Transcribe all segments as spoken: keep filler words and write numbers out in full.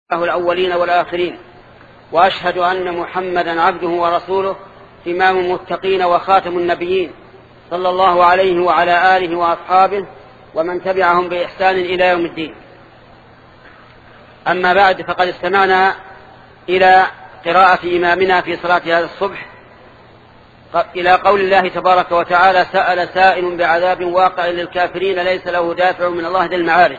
الأولين والآخرين، وأشهد أن محمدا عبده ورسوله إمام المتقين وخاتم النبيين، صلى الله عليه وعلى آله وأصحابه ومن تبعهم بإحسان إلى يوم الدين. أما بعد، فقد استمعنا إلى قراءة إمامنا في صلاة هذا الصبح إلى قول الله تبارك وتعالى: سأل سائل بعذاب واقع للكافرين ليس له دافع من الله ذي المعارج.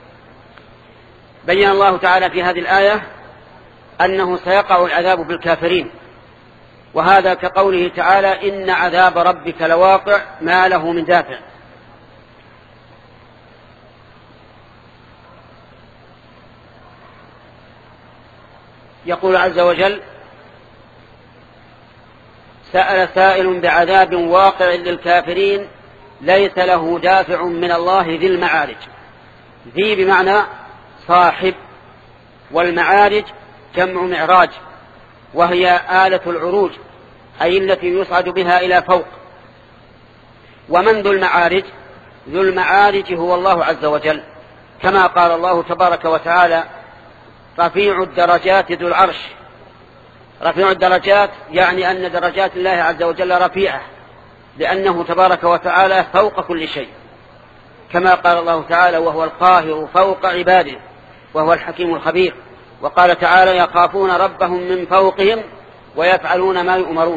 بين الله تعالى في هذه الآية أنه سيقع العذاب بالكافرين، وهذا كقوله تعالى: إن عذاب ربك لواقع ما له من دافع. يقول عز وجل: سأل سائل بعذاب واقع للكافرين ليس له دافع من الله ذي المعارج. ذي بمعنى صاحب، والمعارج جمع معراج، وهي آلة العروج، أي التي يصعد بها إلى فوق. ومن ذو المعارج؟ ذو المعارج هو الله عز وجل، كما قال الله تبارك وتعالى: رفيع الدرجات ذو العرش. رفيع الدرجات يعني أن درجات الله عز وجل رفيعة، لأنه تبارك وتعالى فوق كل شيء، كما قال الله تعالى: وهو القاهر فوق عباده وهو الحكيم الخبير. وقال تعالى: يخافون ربهم من فوقهم ويفعلون ما يؤمرون.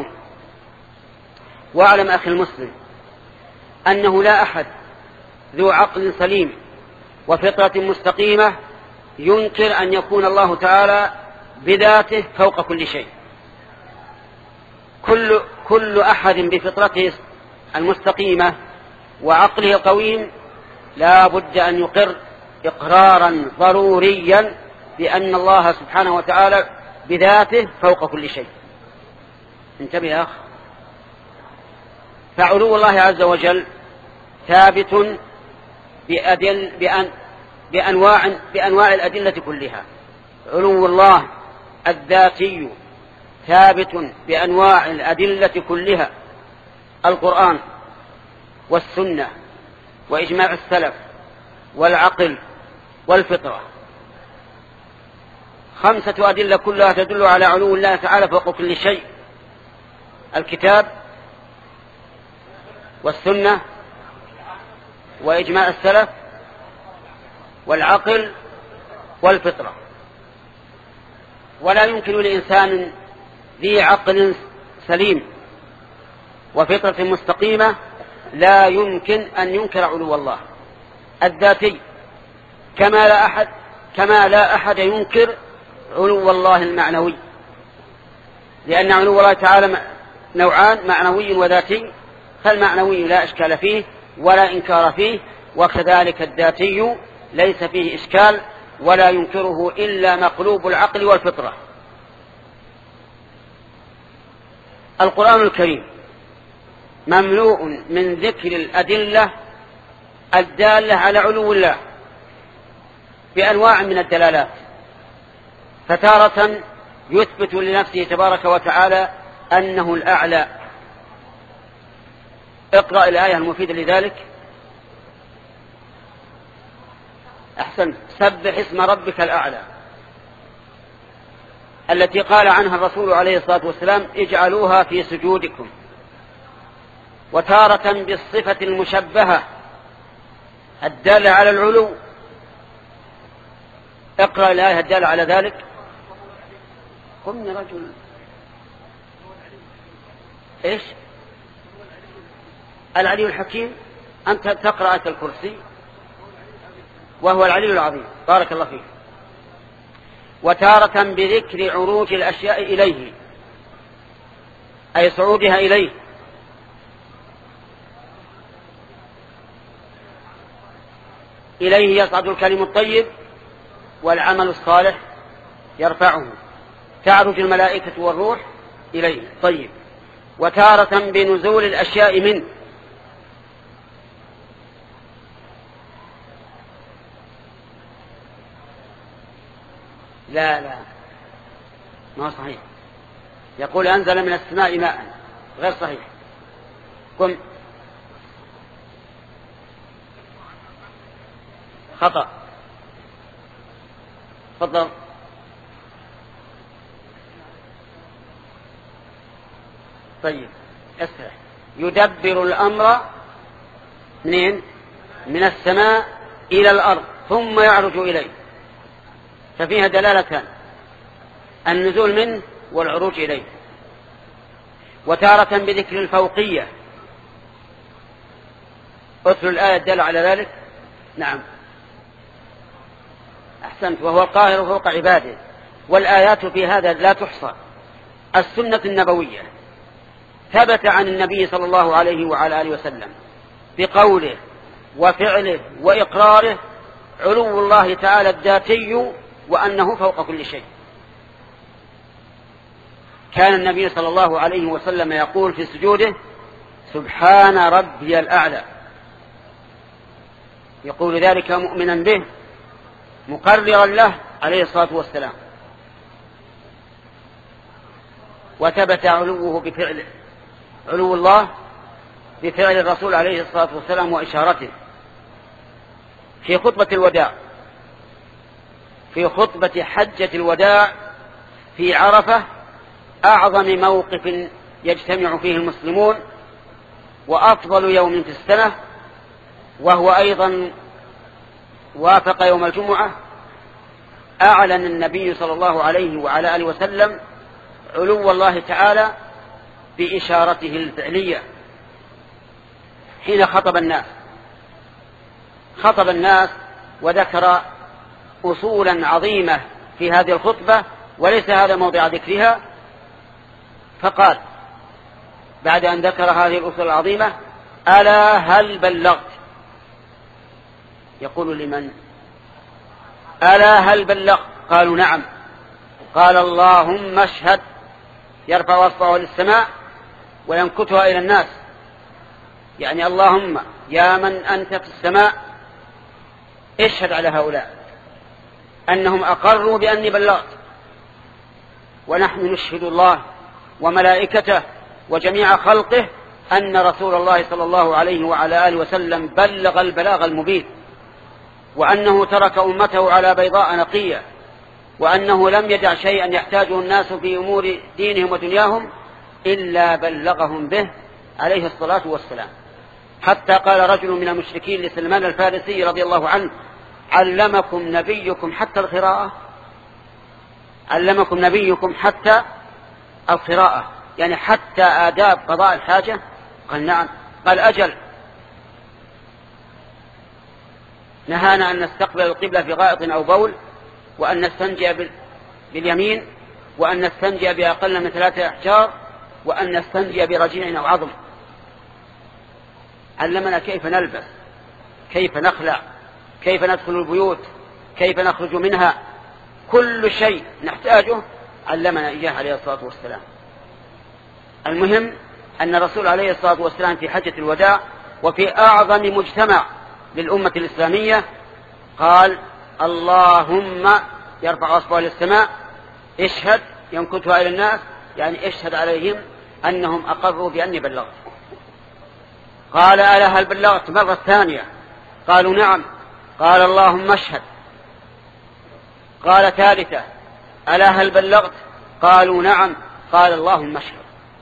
واعلم أخي المسلم أنه لا أحد ذو عقل سليم وفطرة مستقيمة ينكر أن يكون الله تعالى بذاته فوق كل شيء. كل, كل أحد بفطرته المستقيمة وعقله القويم لا بد أن يقر إقرارا ضروريا بأن الله سبحانه وتعالى بذاته فوق كل شيء. انتبه يا أخ. فعلو الله عز وجل ثابت بأدل بأن بأنواع, بأنواع الأدلة كلها. علو الله الذاتي ثابت بأنواع الأدلة كلها: القرآن والسنة وإجماع السلف والعقل والفطرة. خمسة أدلة كلها تدل على علو الله تعالى فوق كل شيء: الكتاب والسنة وإجماع السلف والعقل والفطرة. ولا يمكن لإنسان ذي عقل سليم وفطرة مستقيمة لا يمكن أن ينكر علو الله الذاتي، كما لا أحد كما لا أحد ينكر علو الله المعنوي، لأن علو الله تعالى نوعان: معنوي وذاتي. فالمعنوي لا إشكال فيه ولا إنكار فيه، وكذلك الذاتي ليس فيه إشكال ولا ينكره إلا مقلوب العقل والفطرة. القرآن الكريم مملوء من ذكر الأدلة الدالة على علو الله بأنواع من الدلالات، فتارة يثبت لنفسه تبارك وتعالى أنه الأعلى. اقرأ الآية المفيدة لذلك. أحسن. سبح اسم ربك الأعلى، التي قال عنها الرسول عليه الصلاة والسلام: اجعلوها في سجودكم. وتارة بالصفة المشبهة الدالة على العلو. اقرأ الآية الدالة على ذلك. قم يا رجل. إيش؟ العلي الحكيم. أنت تقرأ آية الكرسي وهو العلي العظيم. بارك الله فيك. وتارة بذكر عروج الأشياء إليه، أي صعودها إليه. إليه يصعد الكلم الطيب والعمل الصالح يرفعه. تعرج الملائكة والروح إليه. طيب. وتارة بنزول الأشياء منه. لا لا ما هو صحيح. يقول: أنزل من السماء ماء. غير صحيح. قم. خطأ. تفضل. طيب اسرع. يدبر الأمر منين؟ من السماء إلى الأرض ثم يعرج إليه، ففيها دلالتان: النزول منه والعروج إليه. وتارة بذكر الفوقية. أتل الآية الدالة على ذلك. نعم أحسنت. وهو القاهر فوق عباده. والآيات في هذا لا تحصى. السنة النبوية ثبت عن النبي صلى الله عليه وعلى آله وسلم بقوله وفعله وإقراره علو الله تعالى الذاتي وأنه فوق كل شيء. كان النبي صلى الله عليه وسلم يقول في سجوده: سبحان ربي الأعلى، يقول ذلك مؤمنا به مقررا له عليه الصلاة والسلام. وثبت علوه بفعله، علو الله بفعل الرسول عليه الصلاة والسلام وإشارته في خطبة الوداع، في خطبة حجة الوداع في عرفة، أعظم موقف يجتمع فيه المسلمون وأفضل يوم في السنة، وهو أيضا وافق يوم الجمعة. أعلن النبي صلى الله عليه وعلى آله وسلم علو الله تعالى بإشارته الفعلية حين خطب الناس. خطب الناس وذكر أصولا عظيمة في هذه الخطبة، وليس هذا موضع ذكرها. فقال بعد أن ذكر هذه الأصول العظيمة: ألا هل بلغت؟ يقول لمن؟ ألا هل بلغت؟ قالوا نعم. قال: اللهم اشهد. يرفع أصبعه للسماء وينكتها إلى الناس، يعني اللهم يا من أنت في السماء اشهد على هؤلاء أنهم أقروا بأني بلغت، ونحن نشهد الله وملائكته وجميع خلقه أن رسول الله صلى الله عليه وعلى آله وسلم بلغ البلاغ المبين، وأنه ترك أمته على بيضاء نقية، وأنه لم يدع شيئا يحتاجه الناس في أمور دينهم ودنياهم إلا بلغهم به عليه الصلاة والسلام. حتى قال رجل من المشركين لسلمان الفارسي رضي الله عنه: علمكم نبيكم حتى القراءة؟ علمكم نبيكم حتى القراءة، يعني حتى آداب قضاء الحاجة؟ قال نعم. قال أجل. نهانا أن نستقبل القبلة في غائط أو بول، وأن نستنجي باليمين، وأن نستنجي بأقل من ثلاثة أحجار، وأن نستنجي برجيع أو عظم. علمنا كيف نلبس، كيف نخلع، كيف ندخل البيوت، كيف نخرج منها، كل شيء نحتاجه علمنا إياه عليه الصلاة والسلام. المهم أن الرسول عليه الصلاة والسلام في حجة الوداع وفي أعظم مجتمع للأمة الإسلامية قال: اللهم، يرفع أصبعه للسماء، اشهد، ينكتها إلى الناس، يعني اشهد عليهم أنهم أقروا بأني بلغت. قال: ألا هل بلغت؟ مرة ثانية. قالوا نعم. قال: اللهم اشهد. قال ثالثة: ألا هل بلغت؟ قالوا نعم. قال: اللهم اشهد.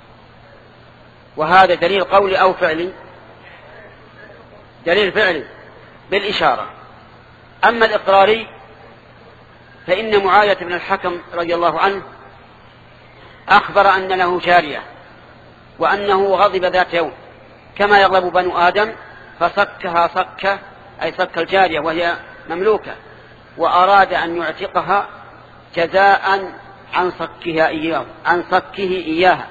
وهذا دليل قولي أو فعلي؟ دليل فعلي بالإشارة. أما الإقراري فإن معاوية بن الحكم رضي الله عنه أخبر أن له جارية، وأنه غضب ذات يوم كما يغضب بنو آدم، فصكها صكة، أي صك الجارية وهي مملوكة، وأراد أن يعتقها جزاء عن صكها إياه عن صكه إياها.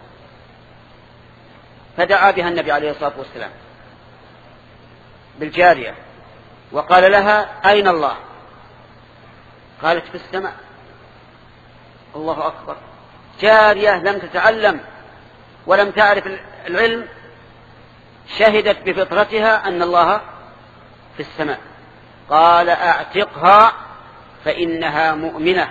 فدعا بها النبي عليه الصلاة والسلام بالجارية، وقال لها: أين الله؟ قالت: في السماء. الله أكبر. جارية لم تتعلم ولم تعرف العلم، شهدت بفطرتها أن الله في السماء. قال: أعتقها فإنها مؤمنة.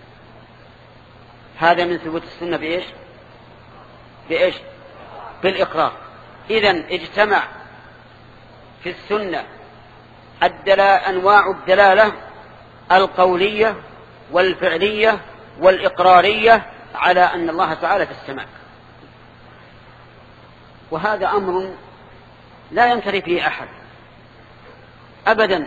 هذا من ثبوت السنة بإيش؟ بإيش؟ بالإقرار. إذن اجتمع في السنة الدلا أنواع الدلالة القولية والفعلية والإقرارية على أن الله تعالى في السماء. وهذا أمر لا يمتري فيه أحد أبدا.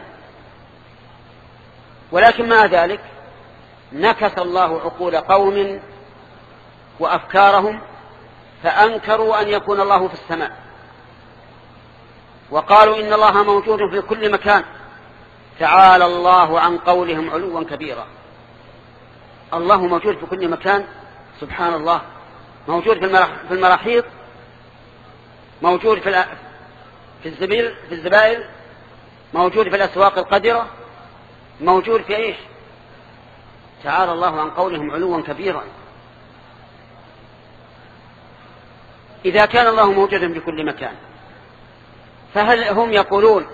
ولكن مع ذلك نكس الله عقول قوم وأفكارهم فأنكروا أن يكون الله في السماء، وقالوا إن الله موجود في كل مكان. تعالى الله عن قولهم علوا كبيرا. الله موجود في كل مكان، سبحان الله. موجود في المراحيض، موجود في في الزبيل في الزبائل، موجود في الأسواق القذرة، موجود في إيش؟ تعالى الله عن قولهم علوا كبيرا. إذا كان الله موجودا في كل مكان، فهل هم يقولون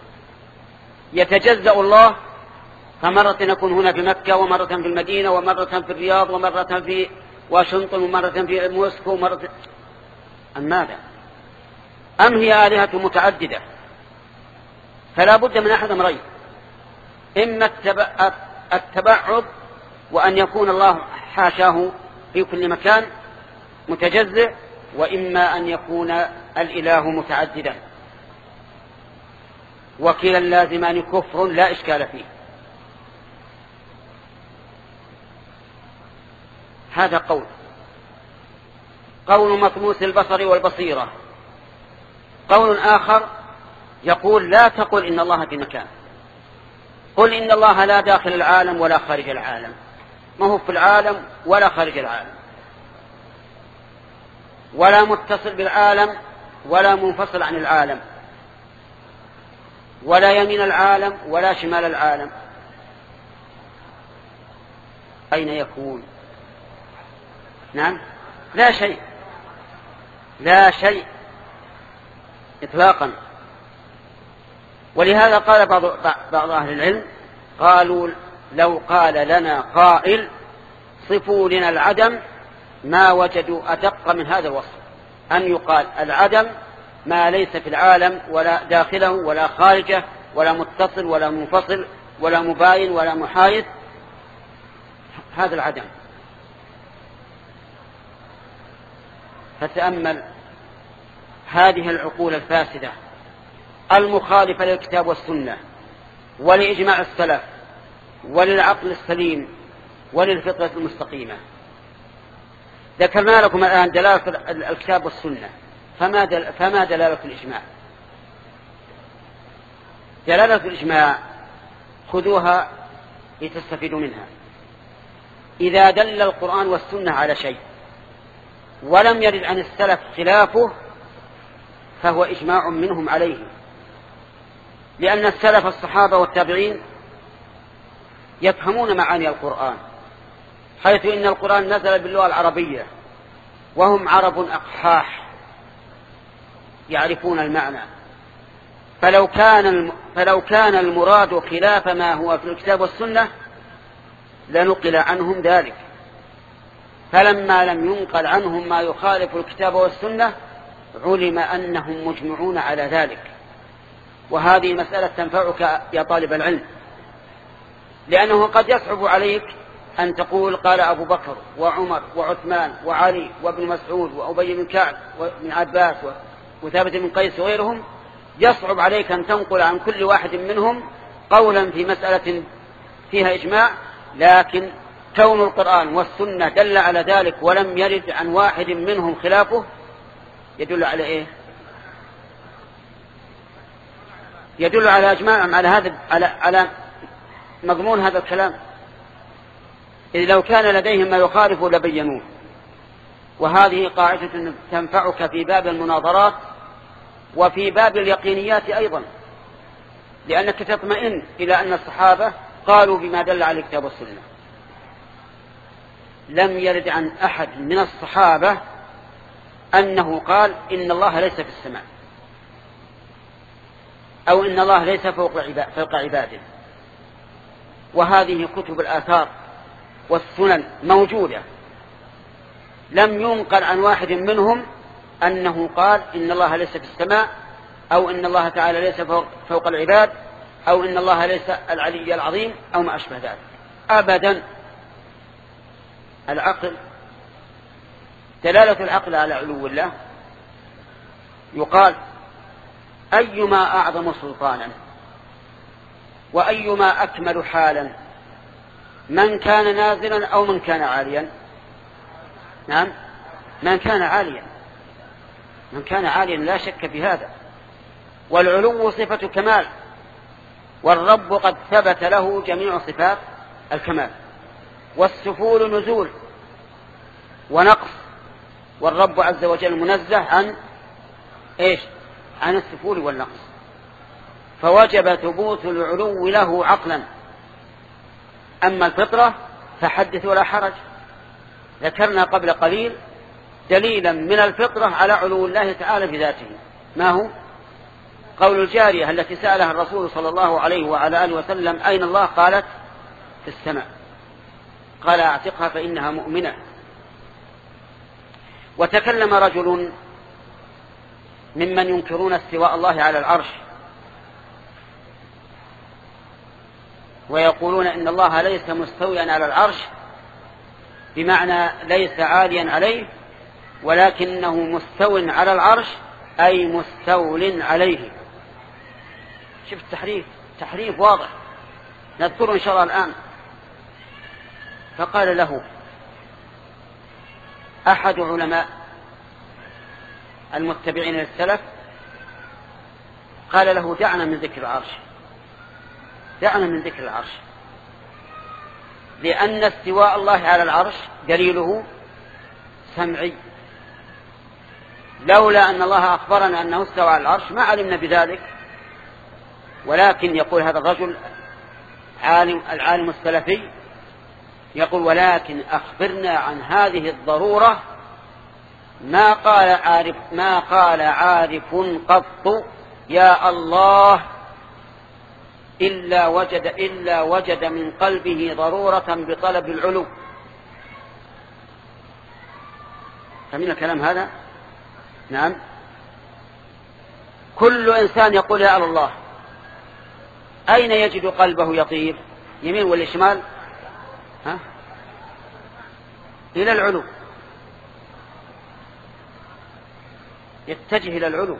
يتجزأ الله، فمرة يكون هنا في مكة، ومرة في المدينة، ومرة في الرياض، ومرة في واشنطن، ومرة في موسكو، ومرة أم ماذا؟ أم هي آلهة متعددة؟ فلا بد من أحد أمرين: إما التبعض وأن يكون الله حاشاه في كل مكان متجزئ، وإما أن يكون الإله متعددا. وكلا اللازمان كفر لا إشكال فيه. هذا قول قول مطموس البصر والبصيرة. قول آخر يقول لا تقل إن الله في مكان، قل إن الله لا داخل العالم ولا خارج العالم، ما هو في العالم ولا خارج العالم، ولا متصل بالعالم ولا منفصل عن العالم، ولا يمين العالم ولا شمال العالم. أين يكون؟ نعم، لا شيء، لا شيء إطلاقا. ولهذا قال بعض, بعض أهل العلم، قالوا لو قال لنا قائل صفوا لنا العدم ما وجدوا أدق من هذا الوصف، أن يقال العدم ما ليس في العالم ولا داخله ولا خارجه ولا متصل ولا منفصل ولا مباين ولا محايد، هذا العدم. فتأمل هذه العقول الفاسدة المخالفة للكتاب والسنة ولإجماع السلف وللعقل السليم وللفطرة المستقيمة. ذكرنا لكم الآن دلالة الكتاب والسنة، فما, دل فما دلالة الإجماع؟ دلالة الإجماع خذوها لتستفيدوا منها. إذا دل القرآن والسنة على شيء ولم يرد عن السلف خلافه فهو إجماع منهم عليه، لأن السلف الصحابة والتابعين يفهمون معاني القرآن، حيث إن القرآن نزل باللغة العربية وهم عرب أقحاح يعرفون المعنى. فلو كان فلو كان المراد خلاف ما هو في الكتاب والسنة لنقل عنهم ذلك، فلما لم ينقل عنهم ما يخالف الكتاب والسنة علم أنهم مجمعون على ذلك. وهذه مسألة تنفعك يا طالب العلم، لأنه قد يصعب عليك أن تقول قال أبو بكر وعمر وعثمان وعلي وابن مسعود وأبي بن كعب وابن عباس وثابت بن قيس وغيرهم، يصعب عليك أن تنقل عن كل واحد منهم قولا في مسألة فيها إجماع. لكن كون القرآن والسنة دل على ذلك ولم يرد عن واحد منهم خلافه يدل على إيه؟ يدل على إجماعهم على هذا على على مضمون هذا الكلام. إذ لو كان لديهم ما يخالف لبينوه. وهذه قاعدة تنفعك في باب المناظرات وفي باب اليقينيات أيضا، لأنك تطمئن إلى أن الصحابة قالوا بما دل على الكتاب والسنة. لم يرد عن أحد من الصحابة أنه قال إن الله ليس في السماء أو إن الله ليس فوق عباده. وهذه كتب الآثار والسنن موجودة، لم ينقل عن واحد منهم أنه قال إن الله ليس في السماء أو إن الله تعالى ليس فوق العباد أو إن الله ليس العلي العظيم أو ما أشبه ذلك أبدا. العقل، دلالة العقل على علو الله يقال أيما أعظم سلطانا وأيما أكمل حالا، من كان نازلا أو من كان عاليا؟ نعم، من كان عاليا، من كان عاليا لا شك في هذا. والعلو صفة كمال، والرب قد ثبت له جميع صفات الكمال. والسفول نزول ونقص، والرب عز وجل منزه عن إيش؟ عن السفول والنقص، فوجب ثبوت العلو له عقلا. أما الفطرة فحدث ولا حرج، ذكرنا قبل قليل دليلا من الفطرة على علو الله تعالى بذاته. ما هو؟ قول الجارية التي سألها الرسول صلى الله عليه وعلى آله وسلم أين الله؟ قالت في السماء. قال اعتقها فإنها مؤمنة. وتكلم رجل ممن ينكرون استواء الله على العرش ويقولون إن الله ليس مستويا على العرش، بمعنى ليس عاليا عليه، ولكنه مستو على العرش أي مستول عليه. شوف التحريف، تحريف واضح نذكره إن شاء الله الآن. فقال له أحد علماء المتبعين للسلف، قال له دعنا من ذكر العرش، دعنا من ذكر العرش، لأن استواء الله على العرش دليله سمعي، لولا أن الله أخبرنا أنه استوى على العرش ما علمنا بذلك. ولكن يقول هذا الرجل عالم العالم السلفي، يقول ولكن أخبرنا عن هذه الضرورة ما قال عارف ما قال عارف قط يا الله إلا وجد إلا وجد من قلبه ضرورة بطلب العلو. فمن الكلام هذا؟ نعم. كل إنسان يقول يا الله، أين يجد قلبه يطير؟ يمين ولا شمال؟ ها؟ إلى العلو، يتجه إلى العلو.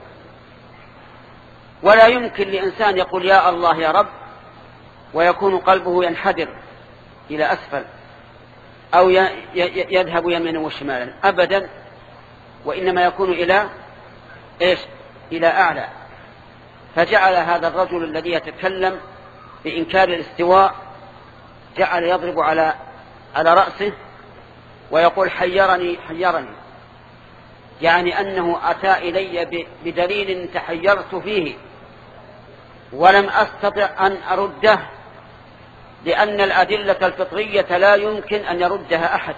ولا يمكن لإنسان يقول يا الله يا رب ويكون قلبه ينحدر إلى أسفل أو يذهب يمينا وشمالا أبدا، وإنما يكون إلى إيش؟ إلى أعلى. فجعل هذا الرجل الذي يتكلم بإنكار الاستواء جعل يضرب على على رأسه ويقول حيرني حيرني، يعني أنه أتى إلي بدليل تحيرت فيه ولم أستطع أن أرده، لأن الأدلة الفطرية لا يمكن أن يردها أحد.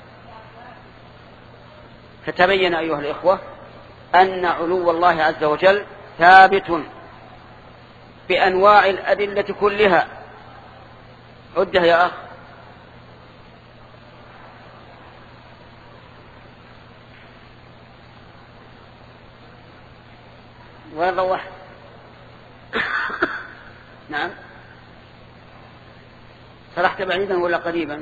فتبين أيها الإخوة أن علو الله عز وجل ثابت بأنواع الأدلة كلها. عده يا أخ. وين روحت؟ نعم. صرحت بعيدا ولا قريبا؟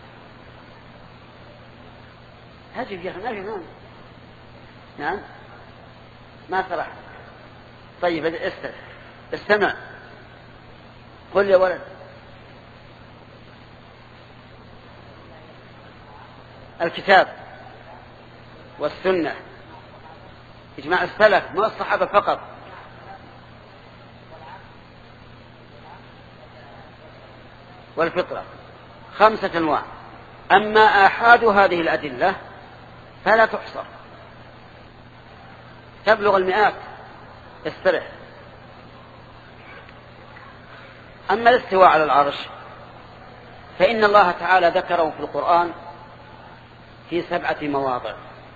هجف يا أخي، ما في نوم. نعم ما صرحت. طيب استمع استمع قل يا ولد. الكتاب والسنة إجماع السلف مو الصحابة فقط. والفطرة خمسة أنواع. أما آحاد هذه الأدلة فلا تحصر، تبلغ المئات. استرح. أما الاستواء على العرش فإن الله تعالى ذكره في القرآن في سبعة مواضع،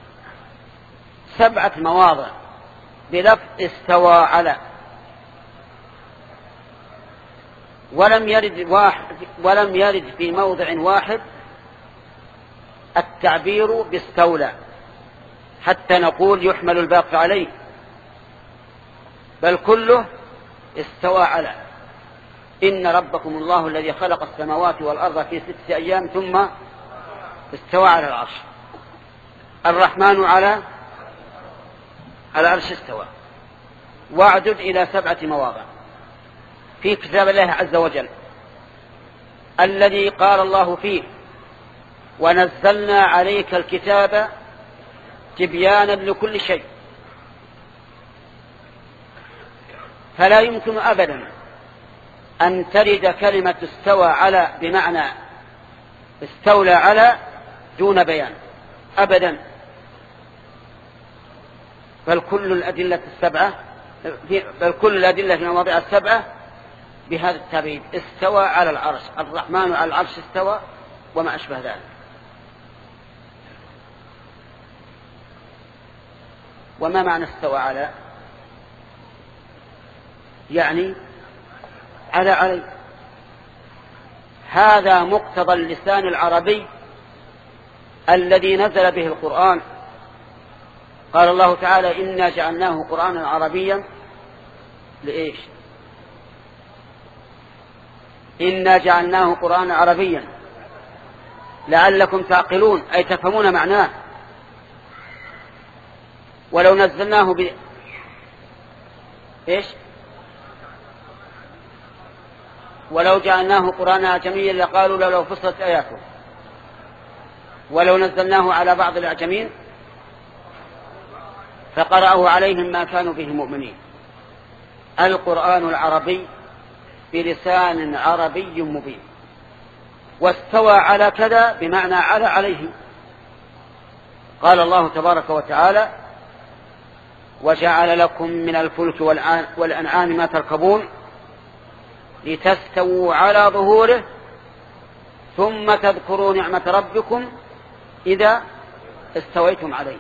سبعة مواضع بلفظ استوى على، ولم يرد واحد ولم يرد في موضع واحد التعبير باستولى حتى نقول يحمل الباقي عليه، بل كله استوى على. إن ربكم الله الذي خلق السماوات والأرض في ستة أيام ثم استوى على العرش. الرحمن على على العرش استوى، واعدد إلى سبعة مواضع في كتاب الله عز وجل الذي قال الله فيه: ونزلنا عليك الكتاب تبيانا لكل شيء. فلا يمكن أبدا أن ترد كلمة استوى على بمعنى استولى على دون بيان أبدا، بل كل الأدلة السبعة بل كل الأدلة في المواضع السبعة بهذا التعبير: استوى على العرش، الرحمن على العرش استوى، وما أشبه ذلك. وما معنى استوى على؟ يعني على علي. هذا مقتضى اللسان العربي الذي نزل به القرآن. قال الله تعالى: إنا جعلناه قرآنا عربيا لإيش؟ إنا جعلناه قرآنا عربيا لعلكم تعقلون، أي تفهمون معناه. ولو نزلناه ب إيش؟ ولو جعلناه قرآنا أعجميا لقالوا لو فصلت آياته. ولو نزلناه على بعض الأعجمين فقرأه عليهم ما كانوا به مؤمنين. القرآن العربي بلسان عربي مبين. واستوى على كذا بمعنى على عليه. قال الله تبارك وتعالى: وجعل لكم من الفلك والأنعام ما تركبون لتستووا على ظهوره ثم تذكروا نعمة ربكم إذا استويتم عليه.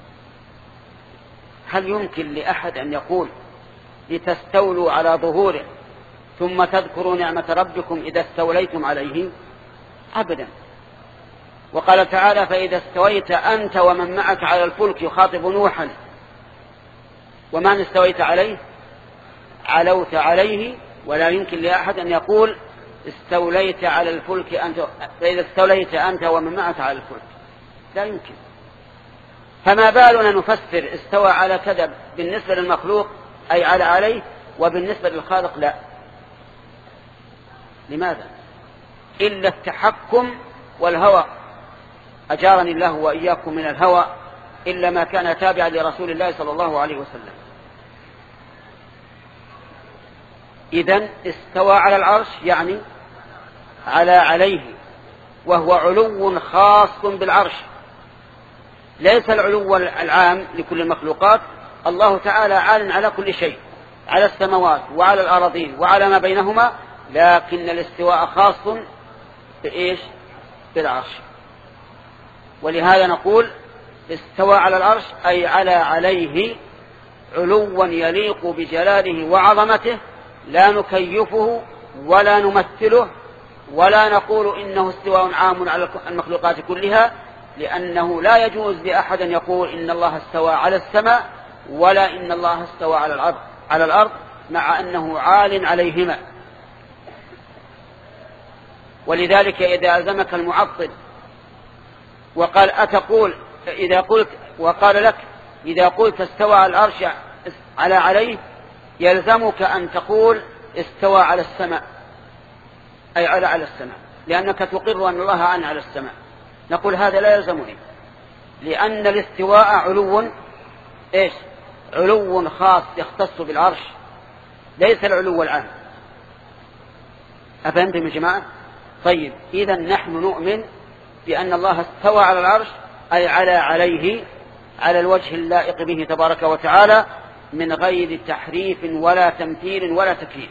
هل يمكن لأحد أن يقول لتستولوا على ظهوره ثم تذكروا نعمة ربكم إذا استوليتم عليه؟ أبدا. وقال تعالى: فإذا استويت أنت ومن معك على الفلك، يخاطب نوحا: ومن استويت عليه؟ علوت عليه. ولا يمكن لأحد أن يقول استوليت على الفلك أنت، فإذا استوليت أنت ومن معك على الفلك، لا يمكن. فما بالنا نفسر استوى على كذا بالنسبة للمخلوق أي على عليه، وبالنسبة للخالق لا. لماذا؟ إلا التحكم والهوى، أجارني الله وإياكم من الهوى، إلا ما كان تابعا لرسول الله صلى الله عليه وسلم. إذن استوى على العرش يعني على عليه، وهو علو خاص بالعرش، ليس العلو العام لكل المخلوقات. الله تعالى عال على كل شيء، على السماوات وعلى الأراضين وعلى ما بينهما، لكن الاستواء خاص بإيش؟ بالعرش. ولهذا نقول استوى على العرش أي على عليه علوا يليق بجلاله وعظمته، لا نكيفه ولا نمثله ولا نقول إنه استواء عام على المخلوقات كلها، لأنه لا يجوز لأحد أن يقول إن الله استوى على السماء ولا إن الله استوى على الأرض على الأرض مع أنه عال عليهما. ولذلك إذا ألزمك المعطل وقال أتقول إذا قلت وقال لك إذا قلت استوى على العرش على عليه، يلزمك أن تقول استوى على السماء أي على على السماء، لأنك تقر أن الله عن على السماء. نقول هذا لا يلزمني، لأن الاستواء علو إيش؟ علو خاص يختص بالعرش، ليس العلو العام. أفهمتم يا جماعة؟ طيب، إذا نحن نؤمن بأن الله استوى على العرش أي على عليه على الوجه اللائق به تبارك وتعالى، من غير تحريف ولا تمثيل ولا تكييف.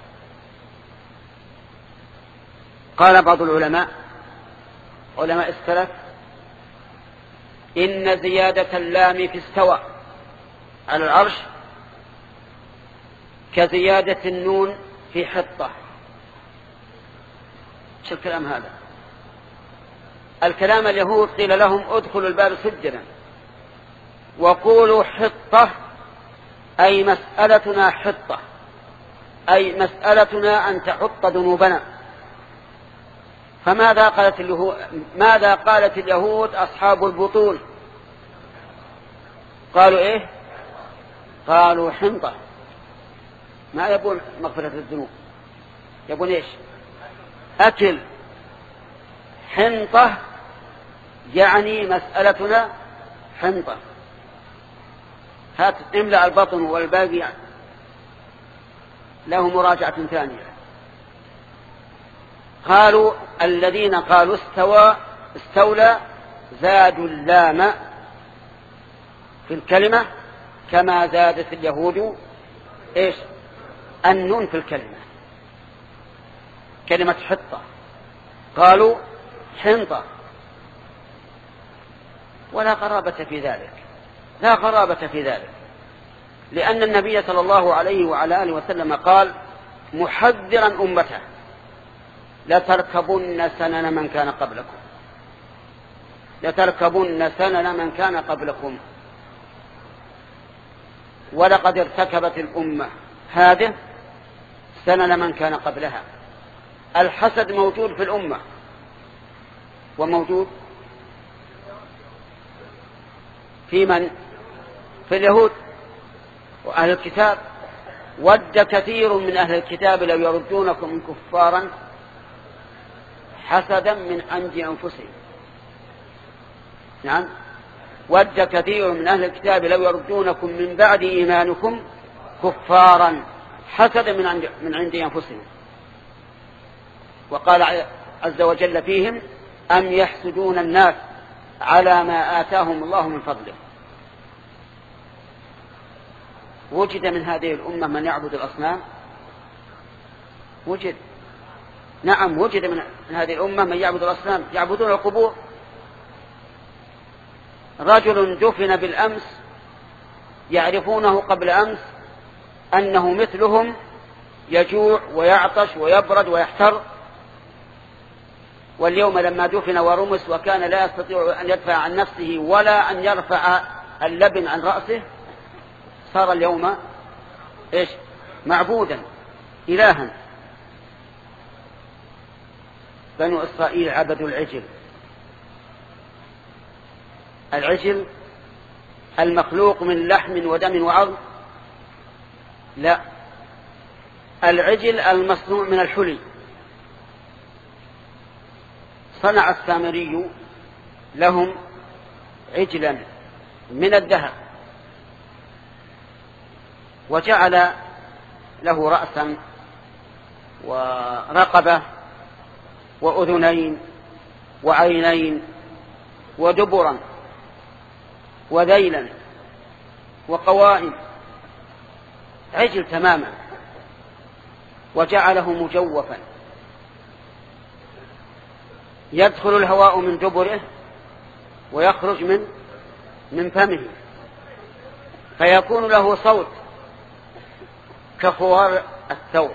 قال بعض العلماء علماء السلف: إن زيادة اللام في استوى على العرش كزيادة النون في حطة. شو الكلام هذا؟ الكلام اليهود قيل لهم ادخلوا الباب سجدا وقولوا حطة، أي مسألتنا حطة، أي مسألتنا أن تحط ذنوبنا. فماذا قالت اليهود ماذا قالت اليهود أصحاب البطون؟ قالوا إيه؟ قالوا حنطة، ما يبون مغفرة الذنوب، يبون إيش؟ أكل. حنطة يعني مسألتنا حنطة، هات املأ البطن والباقي له مراجعة ثانية. قالوا الذين قالوا استوى استولى زادوا اللام في الكلمة كما زادت اليهود إيش؟ النون في الكلمة، كلمة حطة قالوا حنطة، ولا قرابة في ذلك، لا قرابة في ذلك، لأن النبي صلى الله عليه وعلى آله وسلم قال محذرا أمته لتركبن سنن من كان قبلكم، لتركبن سنن من كان قبلكم، ولقد ارتكبت الأمة هذه سنن من كان قبلها. الحسد موجود في الأمة وموجود في من؟ في اليهود وأهل الكتاب. ود كثير من أهل الكتاب لو يردونكم كفارا حسدا من عند أنفسهم. نعم، ود كثير من أهل الكتاب لو يردونكم من بعد إيمانكم كفارا حسدا من عند, من عند أنفسهم. وقال عز وجل فيهم أم يحسدون الناس على ما آتاهم الله من فضله. وجد من هذه الأمة من يعبد الأصنام؟ وجد، نعم وجد من هذه الأمة من يعبد الأصنام، يعبدون القبور. رجل دفن بالأمس يعرفونه قبل أمس أنه مثلهم يجوع ويعطش ويبرد ويحتر، واليوم لما دفن ورمس وكان لا يستطيع أن يدفع عن نفسه ولا أن يرفع اللبن عن رأسه، صار اليوم إيش؟ معبودا إلها. بنو إسرائيل عبدوا العجل. العجل المخلوق من لحم ودم وعظم؟ لا، العجل المصنوع من الحلي. صنع السامري لهم عجلا من الذهب وجعل له رأسا ورقبة وأذنين وعينين ودبرا وذيلا وقوائم، عجل تماما، وجعله مجوفا يدخل الهواء من دبره ويخرج من من فمه، فيكون له صوت كخوار الثور.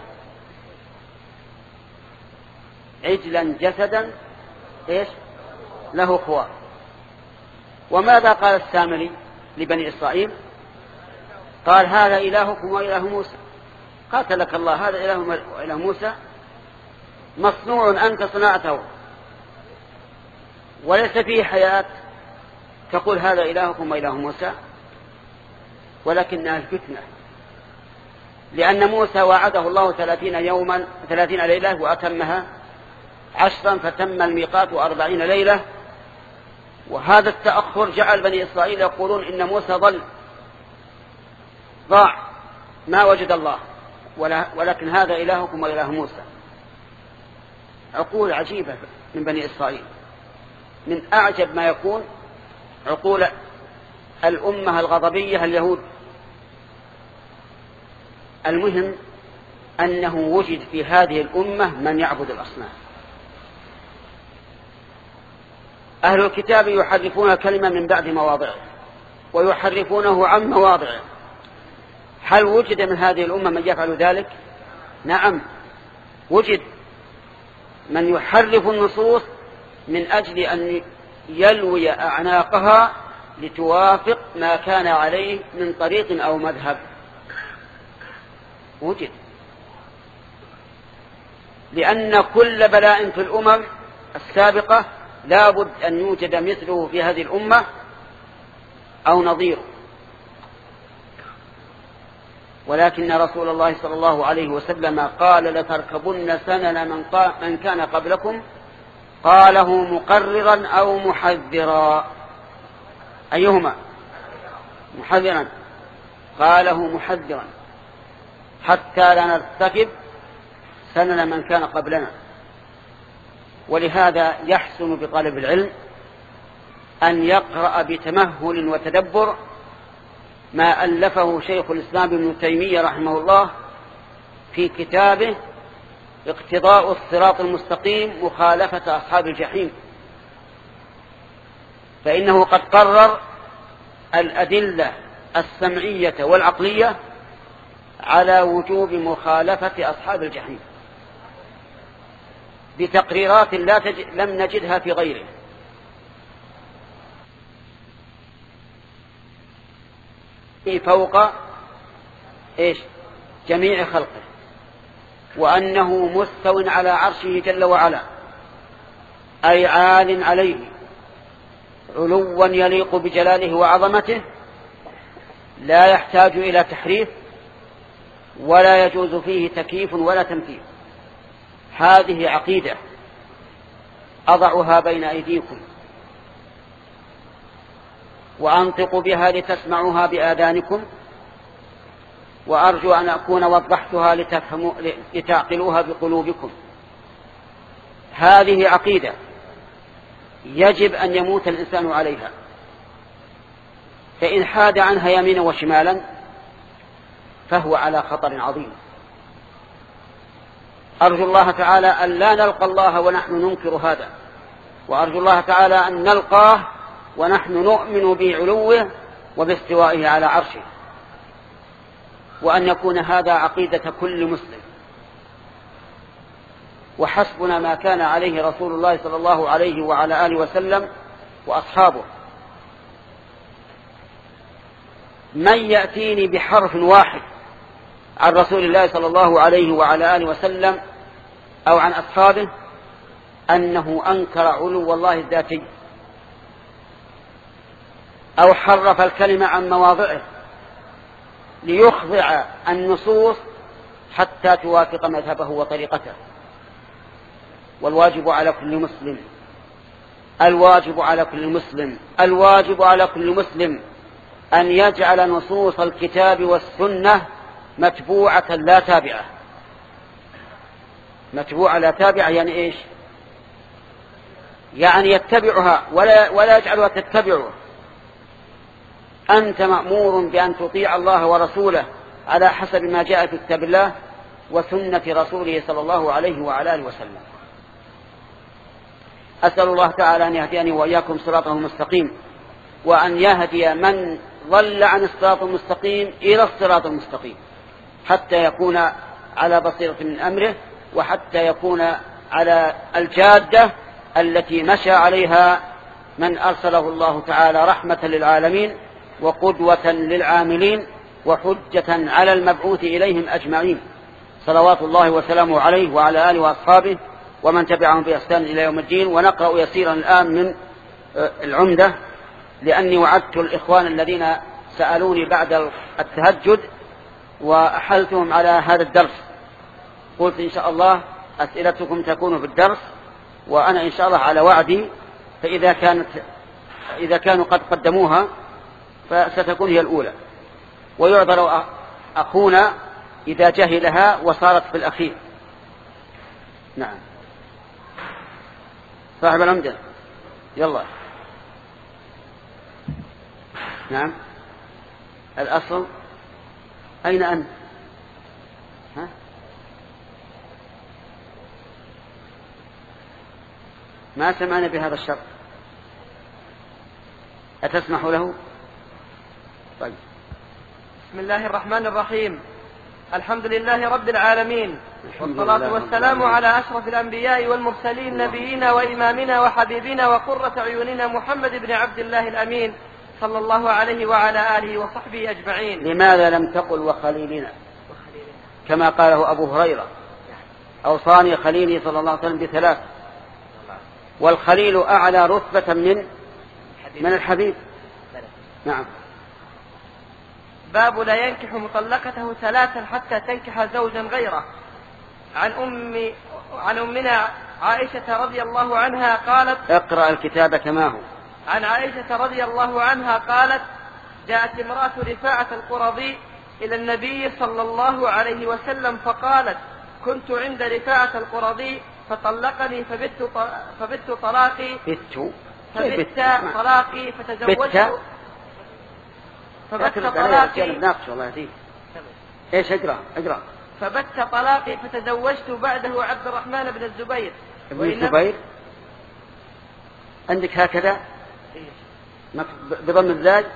عجلا جسدا ايش له خوار. وماذا قال السامري لبني إسرائيل؟ قال هذا إلهكم وإله موسى. قاتلك الله، هذا إله وإله موسى مصنوع أنت صنعته وليس فيه حياة، تقول هذا إلهكم وإله موسى؟ ولكنها الفتنة، لأن موسى وعده الله ثلاثين يوما ثلاثين ليلة وأتمها عشرا، فتم الميقات أربعين ليلة. وهذا التأخر جعل بني إسرائيل يقولون إن موسى ضل ضاع ما وجد الله، ولكن هذا إلهكم وإله موسى. عقول عجيبة من بني إسرائيل، من أعجب ما يكون عقول الأمة الغضبية اليهود. المهم أنه وجد في هذه الأمة من يعبد الأصنام. أهل الكتاب يحرفون الكلمة من بعد مواضعه ويحرفونه عن مواضعه. هل وجد من هذه الأمة من يفعل ذلك؟ نعم وجد من يحرف النصوص من أجل أن يلوي أعناقها لتوافق ما كان عليه من طريق أو مذهب. وجد، لأن كل بلاء في الأمم السابقة لا بد أن يوجد مثله في هذه الأمة أو نظيره. ولكن رسول الله صلى الله عليه وسلم قال لتركبن سنن من, من كان قبلكم، قاله مقررا أو محذرا. أيهما؟ محذرا. قاله محذرا حتى لا نرتكب سنن من كان قبلنا. ولهذا يحسن بطالب العلم أن يقرأ بتمهل وتدبر ما ألفه شيخ الإسلام ابن تيمية رحمه الله في كتابه اقتضاء الصراط المستقيم مخالفة أصحاب الجحيم، فإنه قد قرر الأدلة السمعية والعقلية على وجوب مخالفة أصحاب الجحيم بتقريرات لا تج... لم نجدها في غيره. فوق إيش؟ جميع خلقه، وأنه مستو على عرشه جل وعلا، أي عال عليه علوا يليق بجلاله وعظمته، لا يحتاج إلى تحريف ولا يجوز فيه تكييف ولا تمثيل. هذه عقيدة أضعها بين أيديكم وأنطق بها لتسمعوها بآذانكم، وأرجو أن أكون وضحتها لتفهموا لتعقلوها بقلوبكم. هذه عقيدة يجب أن يموت الإنسان عليها، فإن حاد عنها يمينا وشمالا فهو على خطر عظيم. أرجو الله تعالى أن لا نلقى الله ونحن ننكر هذا، وأرجو الله تعالى أن نلقاه ونحن نؤمن بعلوه وباستوائه على عرشه، وأن يكون هذا عقيدة كل مسلم. وحسبنا ما كان عليه رسول الله صلى الله عليه وعلى آله وسلم وأصحابه. من يأتيني بحرف واحد عن رسول الله صلى الله عليه وعلى آله وسلم أو عن أصحابه أنه أنكر علو الله الذاتي أو حرف الكلمة عن مواضعه ليخضع النصوص حتى توافق مذهبه وطريقته. والواجب على كل مسلم الواجب على كل مسلم الواجب على كل مسلم أن يجعل نصوص الكتاب والسنة متبوعة لا تابعة. متبوعة لا تابعة يعني إيش؟ يعني يتبعها ولا, ولا يجعلها تتبعه. أنت مأمور بأن تطيع الله ورسوله على حسب ما جاء في كتاب الله وسنة رسوله صلى الله عليه وعلى آله وسلم. أسأل الله تعالى أن يهديني وإياكم صراطه المستقيم، وأن يهدي من ضل عن الصراط المستقيم إلى الصراط المستقيم، حتى يكون على بصيرة من أمره، وحتى يكون على الجادة التي مشى عليها من أرسله الله تعالى رحمة للعالمين وقدوة للعاملين وحجة على المبعوث إليهم أجمعين، صلوات الله وسلامه عليه وعلى آله وأصحابه ومن تبعهم بإحسان إلى يوم الدين. ونقرأ يسيرا الآن من العمدة، لأني وعدت الإخوان الذين سألوني بعد التهجد وأحلتهم على هذا الدرس، قلت إن شاء الله أسئلتكم تكون في الدرس، وأنا إن شاء الله على وعدي، فإذا كانت إذا كانوا قد قدموها فستكون هي الأولى، ويعذر أخونا إذا جهلها وصارت في الأخير. نعم صاحب العمدة يلا. نعم الأصل أين أنت؟ ها؟ ما سمعنا بهذا الشرط، أتسمح له؟ طيب. بسم الله الرحمن الرحيم. الحمد لله رب العالمين، والصلاة والسلام على أشرف الأنبياء والمرسلين، نبينا وإمامنا وحبيبنا وقرة عيوننا محمد بن عبد الله الأمين صلى الله عليه وعلى آله وصحبه أجمعين. لماذا لم تقل وخليلنا كما قاله أبو هريرة؟ أوصاني خليلي صلى الله عليه وسلم بثلاث، والخليل أعلى رتبة من من الحبيب. نعم. باب لا ينكح مطلقته ثلاثا حتى تنكح زوجا غيره. عن أم عن أمنا عائشة رضي الله عنها قالت: اقرأ الكتاب كما هو. عن عائشة رضي الله عنها قالت: جاءت امرأة رفاعة القرظي إلى النبي صلى الله عليه وسلم فقالت: كنت عند رفاعة القرظي فطلقني فبت فبت طلاقي بت فبت طلاقي فتزوجت فبت طلاقي ايش اقرأ اقرأ فبت طلاقي فتزوجت بعده عبد الرحمن بن الزبير. ابن الزبير عندك هكذا بضم الزاي؟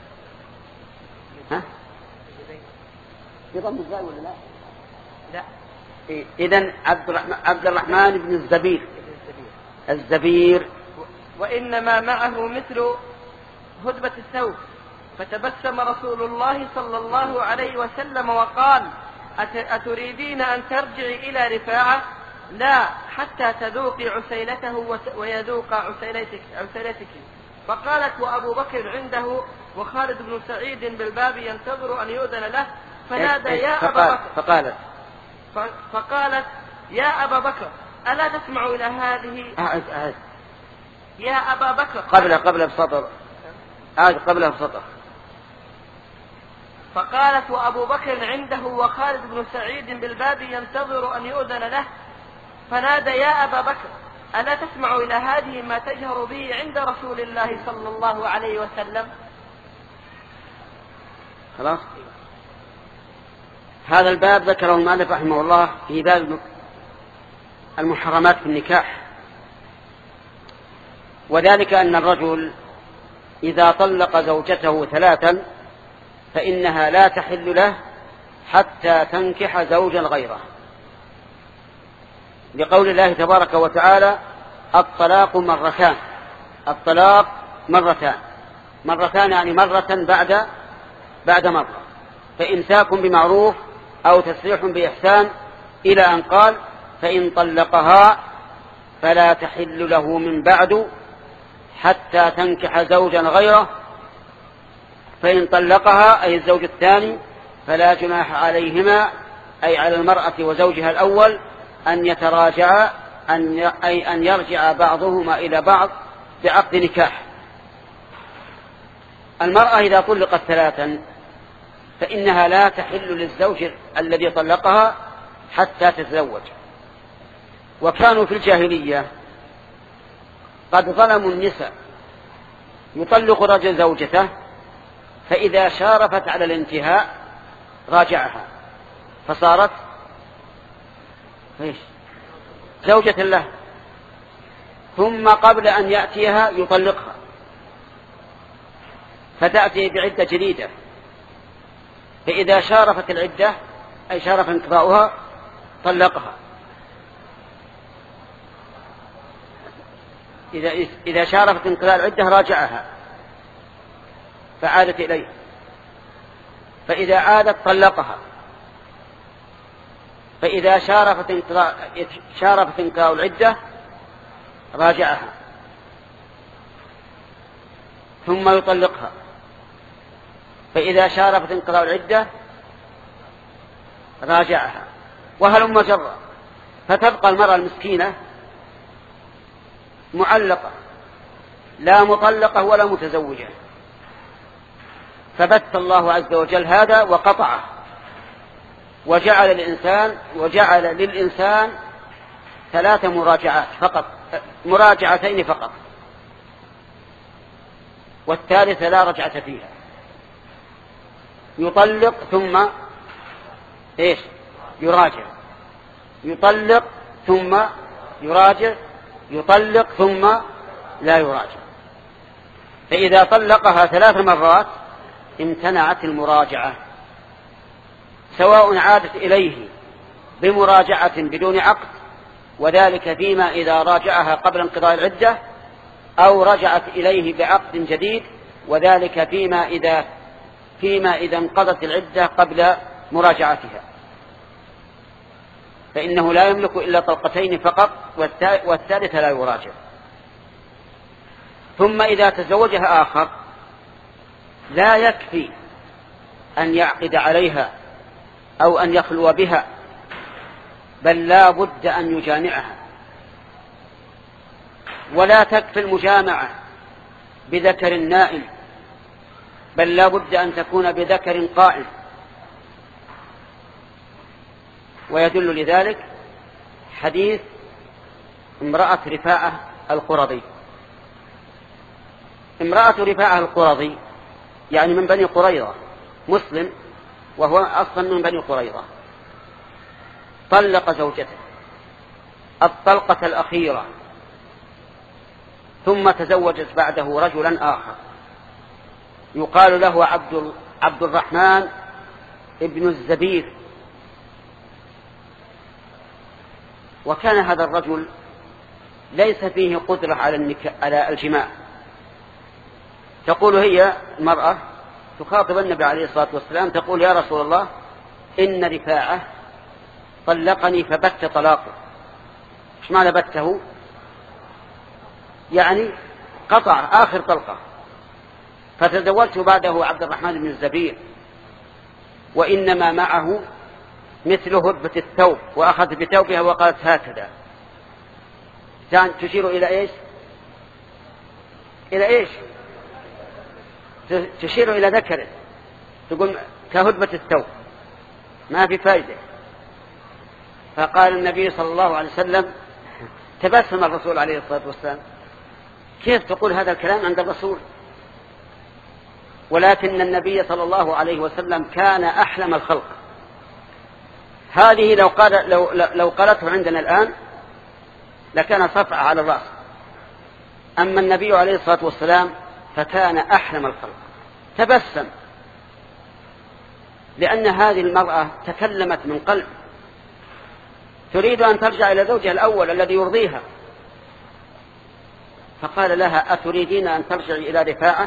ها بضم الزاي ولا لا؟ لا. إيه. إذن عبد الرحمن عبد الرحمن بن الزبير الزبير وإنما معه مثل هدبة الثوب. فتبسم رسول الله صلى الله عليه وسلم وقال: أتريدين أن ترجعي إلى رفاعة؟ لا، حتى تذوقي عسيلته ويذوق عسيلتك, عسيلتك. فقالت: وأبو بكر عنده وخالد بن سعيد بالباب ينتظر أن يؤذن له. فنادى: يا أبا بكر. فقالت فقالت: يا أبا بكر ألا تسمع إلى هذه؟ أعد أعد يا أبا بكر قبل قبل بسطر أعد قبلها بسطر. فقالت: وأبو بكر عنده وخالد بن سعيد بالباب ينتظر أن يؤذن له. فنادى: يا أبا بكر ألا تسمع إلى هذه ما تجهر به عند رسول الله صلى الله عليه وسلم؟ خلاص. هذا الباب ذكره المؤلف رحمه الله في باب المحرمات في النكاح، وذلك أن الرجل إذا طلق زوجته ثلاثا فإنها لا تحل له حتى تنكح زوجا غيره، لقول الله تبارك وتعالى: الطلاق مرتان. الطلاق مرتان مرتان يعني مرة بعد بعد مرة، فإمساك بمعروف أو تسريح بإحسان، إلى أن قال: فإن طلقها فلا تحل له من بعد حتى تنكح زوجا غيره. فإن طلقها أي الزوج الثاني فلا جناح عليهما أي على المرأة وزوجها الأول أن يتراجعا أن أي أن يرجع بعضهما إلى بعض بعقد نكاح. المرأة إذا طلقت ثلاثا فإنها لا تحل للزوج الذي طلقها حتى تتزوج. وكانوا في الجاهلية قد ظلموا النساء، يطلق رجل زوجته فإذا شارفت على الانتهاء راجعها فصارت إيش؟ زوجة له، ثم قبل أن يأتيها يطلقها فتأتي بعدة جديدة، فإذا شارفت العدة أي شارف انقضاؤها طلقها. إذا إذا شارفت انقضاء العدة راجعها فعادت إليه، فإذا عادت طلقها، فإذا شارفت انقضاء شارفت انقضاء العدة راجعها ثم يطلقها، فإذا شارفت انقضاء العدة راجعها، وهلم جرا، فتبقى المرأة المسكينة معلقة لا مطلقة ولا متزوجة. فبث الله عز وجل هذا وقطعه، وجعل الإنسان وجعل للإنسان ثلاث مراجعات فقط، مراجعتين فقط، والثالثة لا رجعة فيها. يطلق ثم إيش؟ يراجع، يطلق ثم يراجع، يطلق ثم لا يراجع. فإذا طلقها ثلاث مرات امتنعت المراجعة، سواء عادت إليه بمراجعة بدون عقد، وذلك فيما إذا راجعها قبل انقضاء العدة، أو رجعت إليه بعقد جديد، وذلك فيما إذا فيما إذا انقضت العدة قبل مراجعتها، فإنه لا يملك إلا طلقتين فقط، والثالثة لا يراجع. ثم إذا تزوجها آخر لا يكفي أن يعقد عليها أو أن يخلو بها، بل لا بد أن يجامعها. ولا تكفي المجامعة بذكر نائم، بل لا بد أن تكون بذكر قائم. ويدل لذلك حديث امرأة رفاعة القرظي. امرأة رفاعة القرظي يعني من بني قريظة، مسلم وهو أصلا من بني قريظة، طلق زوجته الطلقة الأخيرة، ثم تزوجت بعده رجلا آخر يقال له عبد عبد الرحمن ابن الزبير. وكان هذا الرجل ليس فيه قدرة على النك... على الجماع. تقول هي المرأة تخاطب النبي عليه الصلاة والسلام تقول: يا رسول الله، إن رفاعة طلقني فبت طلاقه. ايش معنى بته؟ يعني قطع آخر طلقة، فتزوجت بعده عبد الرحمن بن الزبير، وإنما معه مثل هبة الثوب، وأخذت بثوبها وقالت هكذا. تشير إلى إيش؟ إلى إيش؟ تشير إلى ذكره، تقول كهبة الثوب، ما في فائدة. فقال النبي صلى الله عليه وسلم، تبسم الرسول عليه الصلاة والسلام: كيف تقول هذا الكلام عند الرسول؟ ولكن النبي صلى الله عليه وسلم كان أحلم الخلق. هذه لو قال لو لو قالته عندنا الآن لكان صفعة على الرأس، أما النبي عليه الصلاة والسلام فكان أحلم الخلق. تبسم لأن هذه المرأة تكلمت من قلب، تريد أن ترجع إلى زوجها الأول الذي يرضيها، فقال لها: أتريدين أن ترجعي إلى رفاعة؟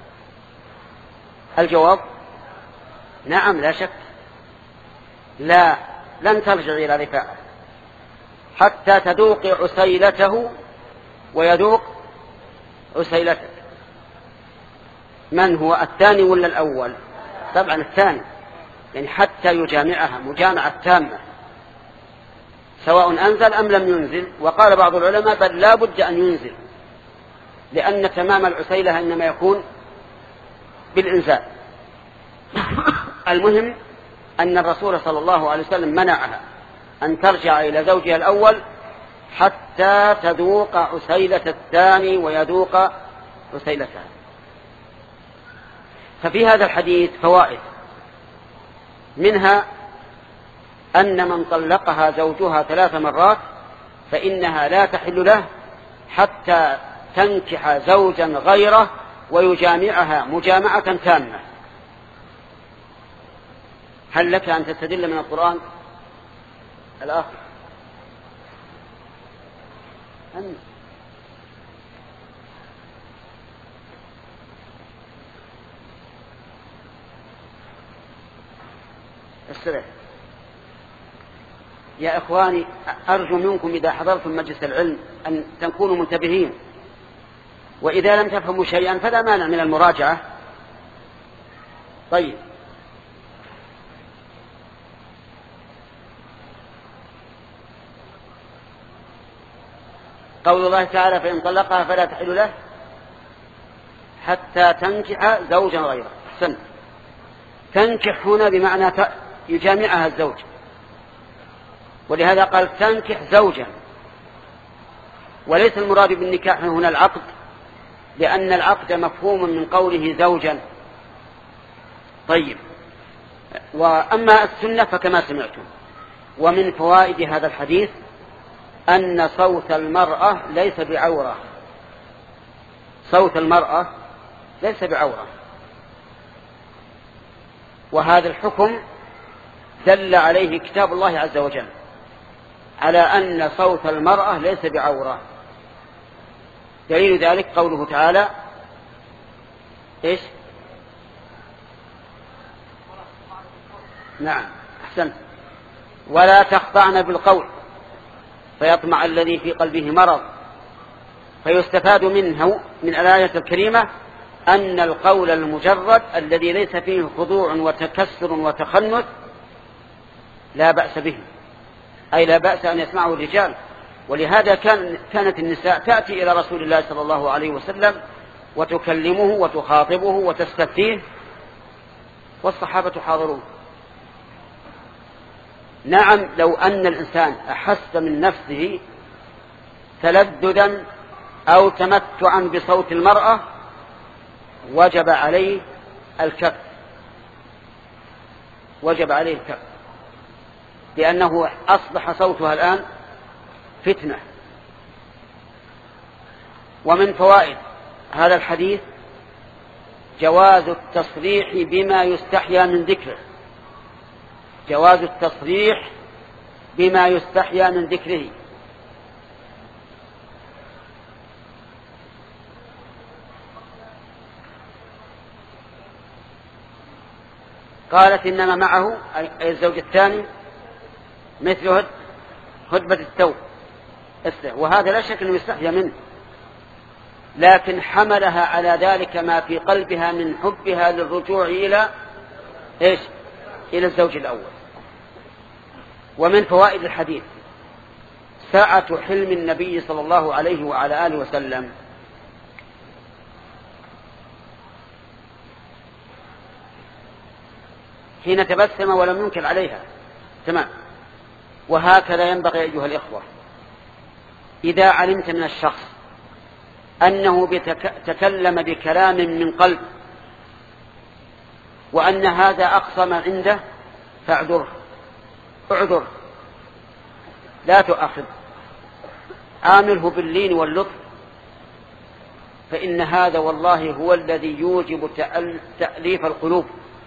الجواب: نعم لا شك، لا لن ترجعي إلى رفاعة حتى تذوقي عسيلته ويذوق عسيلتك. من هو الثاني ولا الأول؟ طبعا الثاني، يعني حتى يجامعها مجامعة تامة سواء أنزل أم لم ينزل. وقال بعض العلماء: بل لا بد أن ينزل، لأن تمام العسيلة إنما يكون بالإنزال. المهم أن الرسول صلى الله عليه وسلم منعها أن ترجع إلى زوجها الأول حتى تذوق عسيلة الثاني ويذوق عسيلتها. ففي هذا الحديث فوائد، منها أن من طلقها زوجها ثلاث مرات فإنها لا تحل له حتى تنكح زوجا غيره ويجامعها مجامعة تامة. هل لك أن تستدل من القرآن؟ الآخر أن السلام. يا إخواني، أرجو منكم إذا حضرتم مجلس العلم أن تكونوا منتبهين، وإذا لم تفهموا شيئا فلا مانع من المراجعة. طيب، قول الله تعالى: فإن طلقها فلا تحل له حتى تنكح زوجا غيره. أحسن. تنكح هنا بمعنى يجامعها الزوج، ولهذا قال تنكح زوجا، وليس المراد بالنكاح هنا العقد، لأن العقد مفهوم من قوله زوجا. طيب، وأما السنة فكما سمعتم. ومن فوائد هذا الحديث أن صوت المرأة ليس بعورة. صوت المرأة ليس بعورة، وهذا الحكم دل عليه كتاب الله عز وجل على أن صوت المرأة ليس بعورة. دليل ذلك قوله تعالى: إيش؟ نعم أحسنت. ولا تخضعن بالقول فيطمع الذي في قلبه مرض. فيستفاد منه من الآية الكريمة أن القول المجرد الذي ليس فيه خضوع وتكسر وتخنث لا بأس به، أي لا بأس أن يسمعه الرجال. ولهذا كان كانت النساء تأتي إلى رسول الله صلى الله عليه وسلم وتكلمه وتخاطبه وتستفتيه والصحابة حاضرون. نعم، لو أن الإنسان أحس من نفسه تلذذا أو تمتعا بصوت المرأة وجب عليه الكف، وجب عليه الكف، لأنه أصبح صوتها الآن فتنة. ومن فوائد هذا الحديث جواز التصريح بما يستحيا من ذكره، جواز التصريح بما يستحيا من ذكره. قالت إنما معه أي الزوج الثاني مثل هدبة الثوب، وهذا لا شك أنه يستحيا منه، لكن حملها على ذلك ما في قلبها من حبها للرجوع إلى إيش؟ إلى الزوج الأول. ومن فوائد الحديث سعة حلم النبي صلى الله عليه وعلى آله وسلم. حين تبسم ولم ينكر عليها، تمام. وهكذا ينبغي أيها الإخوة، إذا علمت من الشخص أنه تكلم بكلام من قلب وأن هذا أقصى ما عنده فاعذره، اعذر، لا تؤاخذ، عامله باللين واللطف، فإن هذا والله هو الذي يوجب تأليف القلوب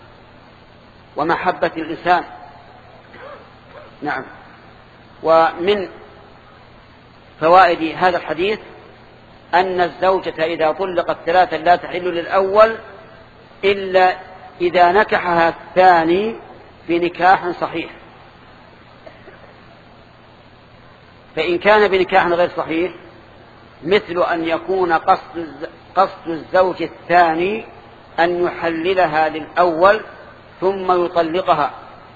ومحبة الإنسان. نعم. ومن فوائد هذا الحديث أن الزوجة إذا طلقت ثلاثا لا تحل للأول إلا إذا نكحها الثاني بنكاح صحيح، فإن كان بنكاح غير صحيح مثل أن يكون قصد قصد الزوج الثاني أن يحللها للأول ثم يطلقها،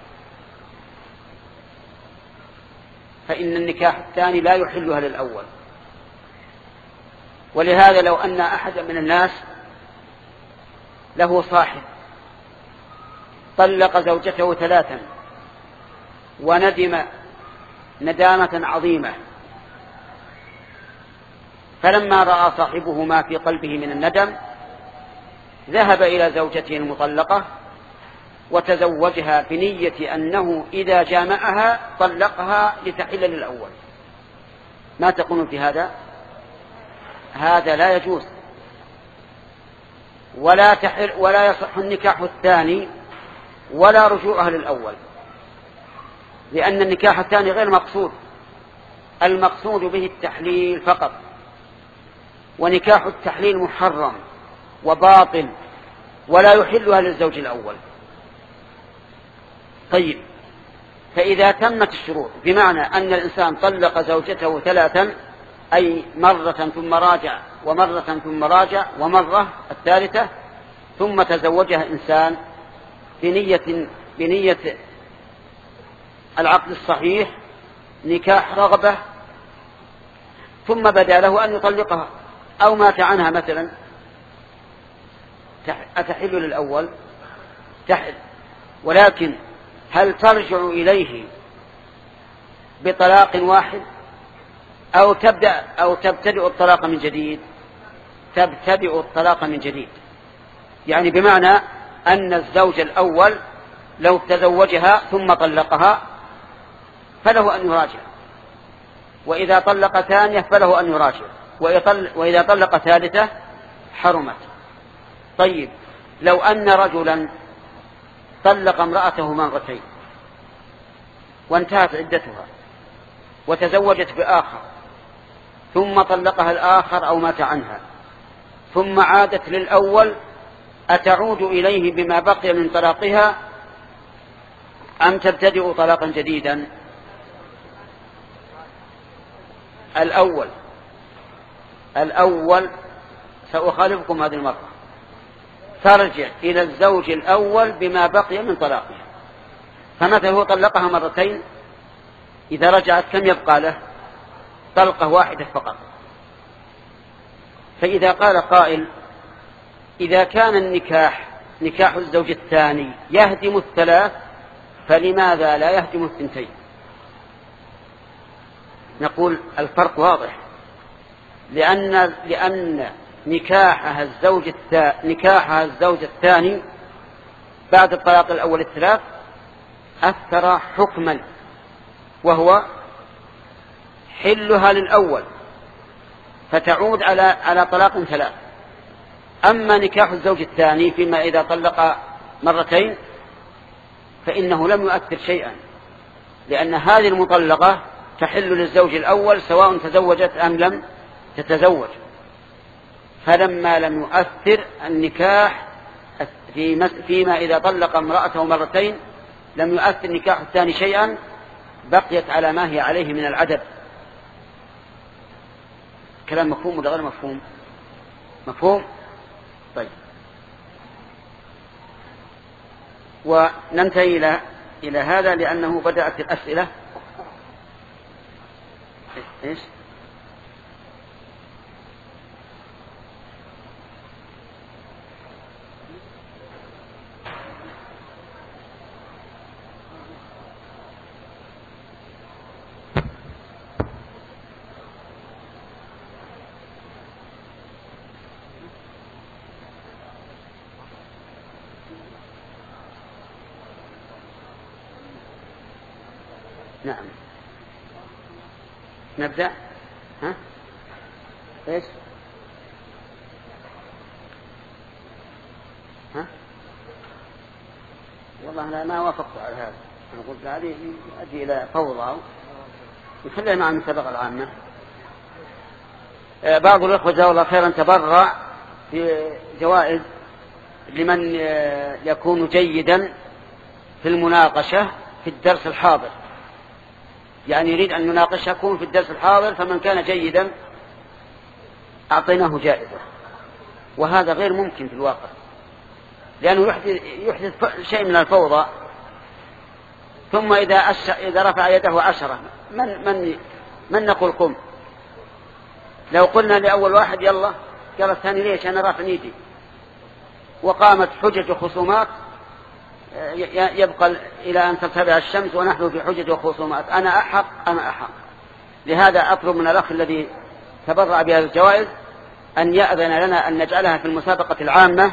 فإن النكاح الثاني لا يحلها للأول. ولهذا لو أن أحد من الناس له صاحب طلق زوجته ثلاثا وندم ندامة عظيمة، فلما رأى صاحبه ما في قلبه من الندم ذهب إلى زوجته المطلقة وتزوجها بنية أنه إذا جامعها طلقها لتحل للأول. ما تقولون في هذا؟ هذا لا يجوز، ولا تحل ولا يصح النكاح الثاني ولا رجوعها للأول، لأن النكاح الثاني غير مقصود، المقصود به التحليل فقط، ونكاح التحليل محرم وباطل ولا يحلها للزوج الأول. طيب، فإذا تمت الشروط بمعنى أن الإنسان طلق زوجته ثلاثا، أي مرة ثم راجع ومرة ثم راجع ومرة الثالثة، ثم تزوجها إنسان بنية, بنية العقد الصحيح نكاح رغبة، ثم بدا له أن يطلقها أو مات عنها مثلا، أتحل للأول؟ تحل، ولكن هل ترجع إليه بطلاق واحد أو تبدأ أو تبتدئ الطلاق من جديد؟ تبتدئ الطلاق من جديد، يعني بمعنى أن الزوج الأول لو تزوجها ثم طلقها فله أن يراجع، وإذا طلق ثانية فله أن يراجع، وإذا طلق ثالثة حرمت. طيب، لو أن رجلا طلق امرأته مرتين وانتهت عدتها وتزوجت بآخر ثم طلقها الآخر أو مات عنها ثم عادت للأول، أتعود إليه بما بقي من طلاقها أم تبتدئ طلاقا جديدا؟ الأول الأول سأخالفكم هذه المرة، ترجع إلى الزوج الأول بما بقي من طلاقها. فمثلا هو طلقها مرتين، إذا رجعت كم يبقى له؟ طلقة واحدة فقط. فإذا قال قائل إذا كان النكاح نكاح الزوج الثاني يهدم الثلاث فلماذا لا يهدم الثنتين؟ نقول الفرق واضح، لأن لأن نكاحها الزوج الثاني نكاحها الزوج الثاني بعد الطلاق الأول الثلاث أثر حكما، وهو حلها للأول فتعود على على طلاق ثلاث. أما نكاح الزوج الثاني فيما إذا طلق مرتين فإنه لم يؤثر شيئا، لأن هذه المطلقة تحل للزوج الأول سواء تزوجت أم لم تتزوج. فلما لم يؤثر النكاح فيما إذا طلق امرأته مرتين لم يؤثر نكاح الثاني شيئا، بقيت على ما هي عليه من العدد. كلام مفهوم ولا غير مفهوم؟ مفهوم؟ طيب، وننتهي إلى إلى هذا لأنه بدأت الأسئلة. إيش؟ نعم، نبدأ. ها؟ إيش؟ ها؟ والله أنا ما وافقت على هذا. أنا قلت هذه أدي إلى فوضى يخليها مع المسابقة العامة. بعض الأخوة جزاه الله خيرا تبرع في جوائز لمن يكون جيدا في المناقشة في الدرس الحاضر، يعني يريد أن يناقش يكون في الدرس الحاضر، فمن كان جيدا أعطيناه جائزة. وهذا غير ممكن في الواقع، لأنه يحدث, يحدث شيء من الفوضى. ثم إذا, أش... إذا رفع يده عشرة من, من, من نقول قم؟ لو قلنا لأول واحد يلا، قال الثاني ليش أنا رافع يدي، وقامت حجج وخصومات يبقى إلى أن ترتفع الشمس ونحن في حجج وخصومات، أنا أحق أنا أحق. لهذا أطلب من الأخ الذي تبرع بهذه الجوائز أن يأذن لنا أن نجعلها في المسابقة العامة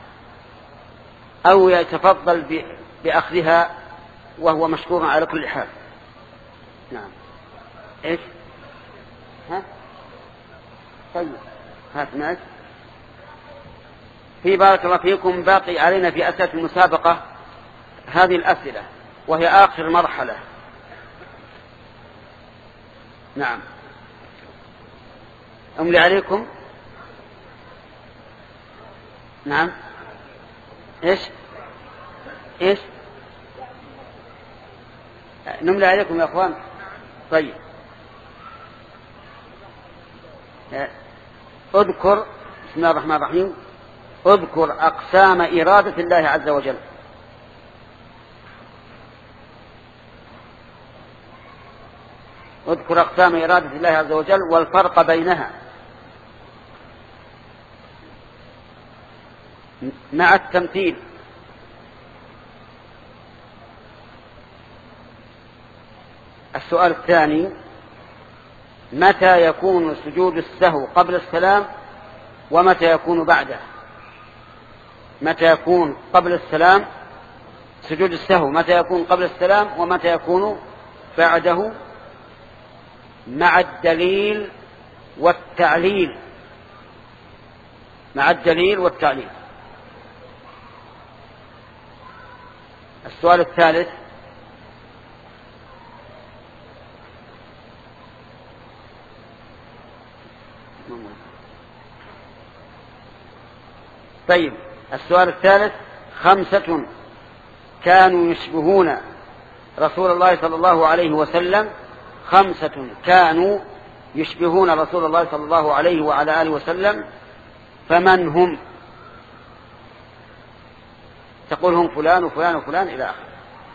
أو يتفضل بأخذها وهو مشكور على كل حال. نعم. إيش؟ ها؟ طيب هات معك. في بارك الله فيكم باقي علينا في أسئلة المسابقة هذه الأسئلة وهي آخر مرحلة. نعم، أملي عليكم. نعم. إيش إيش نملي عليكم يا أخوان. طيب، اذكر بسم الله الرحمن الرحيم اذكر أقسام إرادة الله عز وجل. اذكر أقسام إرادة الله عز وجل والفرق بينها مع التمثيل. السؤال الثاني: متى يكون سجود السهو قبل السلام ومتى يكون بعده؟ متى يكون قبل السلام سجود السهو، متى يكون قبل السلام ومتى يكون بعده، مع الدليل والتعليل. مع الدليل والتعليل. السؤال الثالث: طيب السؤال الثالث: خمسة كانوا يشبهون رسول الله صلى الله عليه وسلم خمسة كانوا يشبهون رسول الله صلى الله عليه وعلى آله وسلم، فمن هم؟ تقول هم فلان وفلان وفلان إلى آخره.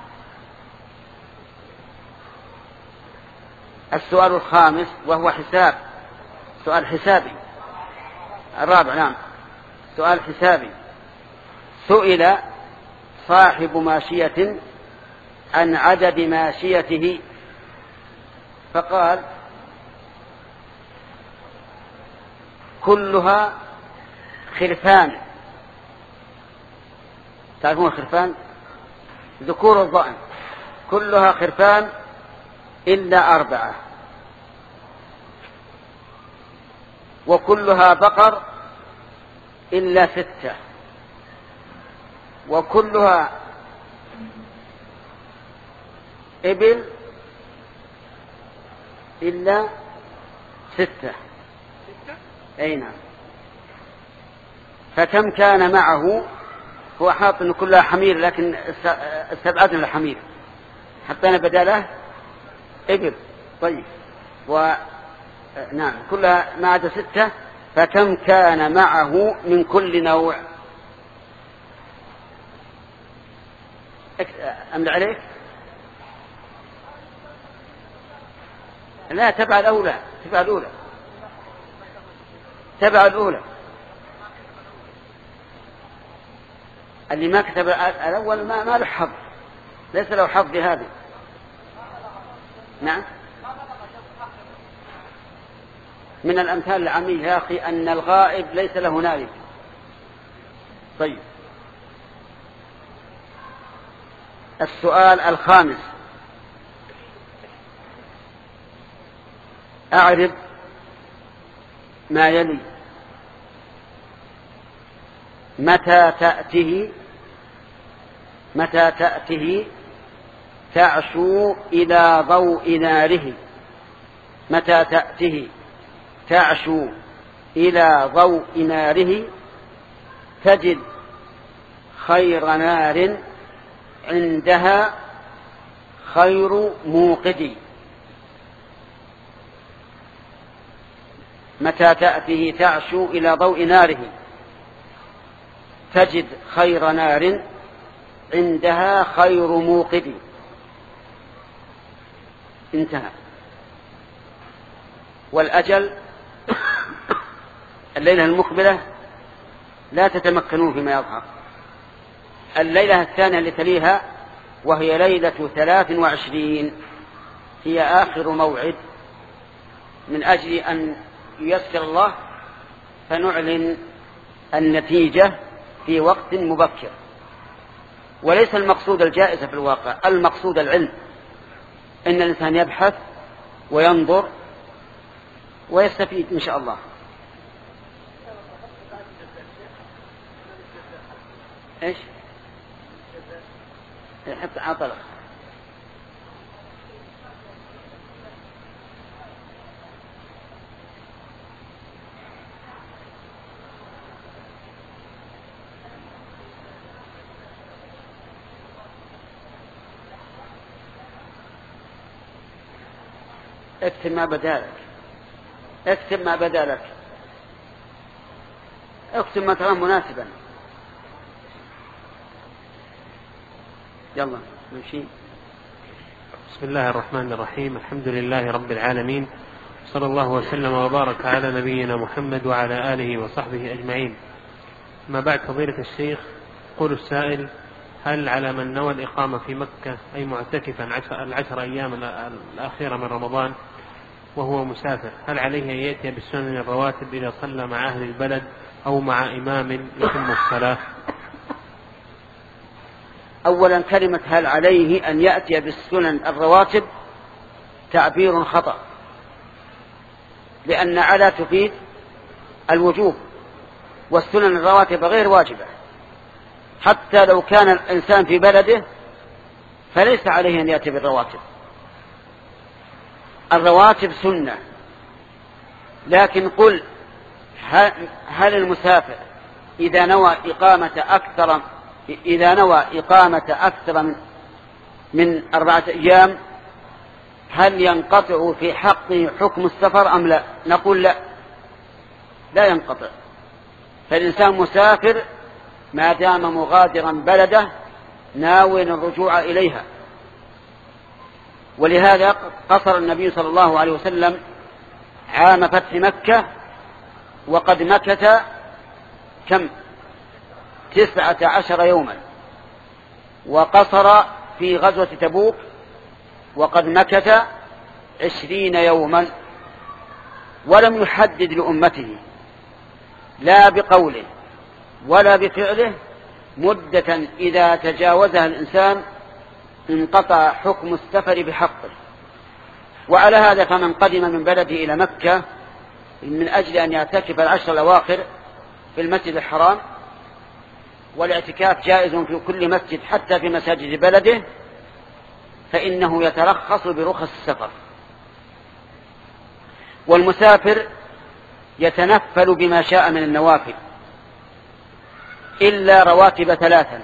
السؤال الخامس وهو حساب، سؤال حسابي. الرابع نعم سؤال حسابي. سئل صاحب ماشية عن عدد ماشيته فقال كلها خرفان. تعرفون الخرفان؟ ذكور الضأن، كلها خرفان إلا أربعة، وكلها بقر إلا ستة، وكلها إبل إلا ستة. أي نعم. فكم كان معه؟ هو حاط أنه كلها حمير لكن استبعدنا الحمير، حطينا بداله إبل. طيب و نعم كلها ما عدا ستة، فكم كان معه من كل نوع؟ أمل عليك؟ لا تبع الأولى، تبع الأولى، تبع الأولى. اللي ما كتب الأول ما ما له حظ، ليس له حظ بهذه. نعم من الأمثال العامية يا أخي أن الغائب ليس له نائب. طيب السؤال الخامس. أعرف ما يلي. متى تأته متى تأته تعشو إلى ضوء ناره. متى تأته تعشو إلى ضوء ناره تجد خير نار عندها خير موقد. متى تأته تعشو إلى ضوء ناره تجد خير نار عندها خير موقد. انتهى. والأجل الليلة المقبلة لا تتمكنون فيما يظهر. الليلة الثانية اللي تليها وهي ليلة ثلاث وعشرين هي آخر موعد، من أجل أن ييسر الله فنعلن النتيجة في وقت مبكر. وليس المقصود الجائزة في الواقع، المقصود العلم، إن الإنسان يبحث وينظر ويستفيد إن شاء الله. إيش؟ حتى عطلق. اكتب ما بدالك، اكتب ما بدالك، اكتب ما تراه مناسبا. يلا نمشي. بسم الله الرحمن الرحيم. الحمد لله رب العالمين، صلى الله وسلم وبارك على نبينا محمد وعلى آله وصحبه أجمعين. ما بعد، فضيلة الشيخ، يقول السائل: هل على من نوى الإقامة في مكة أي معتكفا العشر أيام الأخيرة من رمضان وهو مسافر، هل عليه أن يأتي بالسنن الرواتب إذا صلى مع أهل البلد أو مع إمام يتم الصلاة؟ أولا كلمة هل عليه أن يأتي بالسنن الرواتب تعبير خطأ، لأن على تفيد الوجوب، والسنن الرواتب غير واجبة. حتى لو كان الإنسان في بلده فليس عليه أن يأتي بالرواتب. الرواتب سنة، لكن قل هل المسافر إذا نوى إقامة أكثر إذا نوى إقامة أكثر من, من أربعة أيام هل ينقطع في حقه حكم السفر أم لا؟ نقول لا، لا ينقطع. فالإنسان مسافر ما دام مغادرا بلده ناويا الرجوع إليها. ولهذا قصر النبي صلى الله عليه وسلم عام فتح مكة وقد مكث كم تسعة عشر يوما، وقصر في غزوة تبوك وقد مكث عشرين يوما، ولم يحدد لأمته لا بقوله ولا بفعله مدة إذا تجاوزها الإنسان انقطع حكم السفر بحقه. وعلى هذا فمن قدم من بلده إلى مكة من أجل أن يعتكف العشر الأواخر في المسجد الحرام، والاعتكاف جائز في كل مسجد حتى في مساجد بلده، فإنه يترخص برخص السفر. والمسافر يتنفل بما شاء من النوافل إلا رواتب ثلاثا،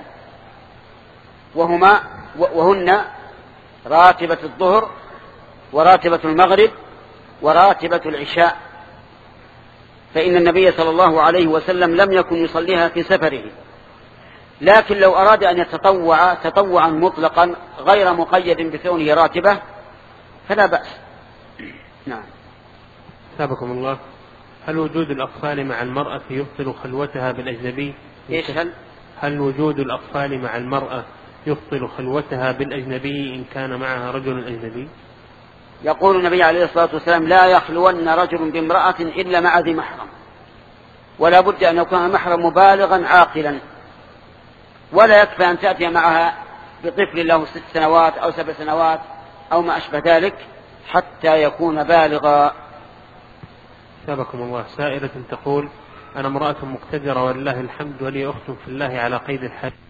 وهما وهن راتبة الظهر وراتبة المغرب وراتبة العشاء، فإن النبي صلى الله عليه وسلم لم يكن يصليها في سفره. لكن لو أراد أن يتطوع تطوعا مطلقا غير مقيد بكونه راتبة فلا بأس. نعم. سابقكم الله، هل وجود الأطفال مع المرأة يبطل خلوتها بالأجنبي؟ إيش هل؟ هل وجود الأطفال مع المرأة يبطل خلوتها بالأجنبي إن كان معها رجل أجنبي؟ يقول النبي عليه الصلاة والسلام لا يخلون رجل بامرأة إلا مع ذي محرم، ولا بد أن يكون المحرم مبالغا عاقلا، ولا يكفي أن تأتي معها بطفل له ست سنوات أو سبع سنوات أو ما أشبه ذلك حتى يكون بالغا. سابقكم الله، سائلة تقول: أنا امرأة مقتدرة ولله الحمد ولي أخت في الله على قيد الحج،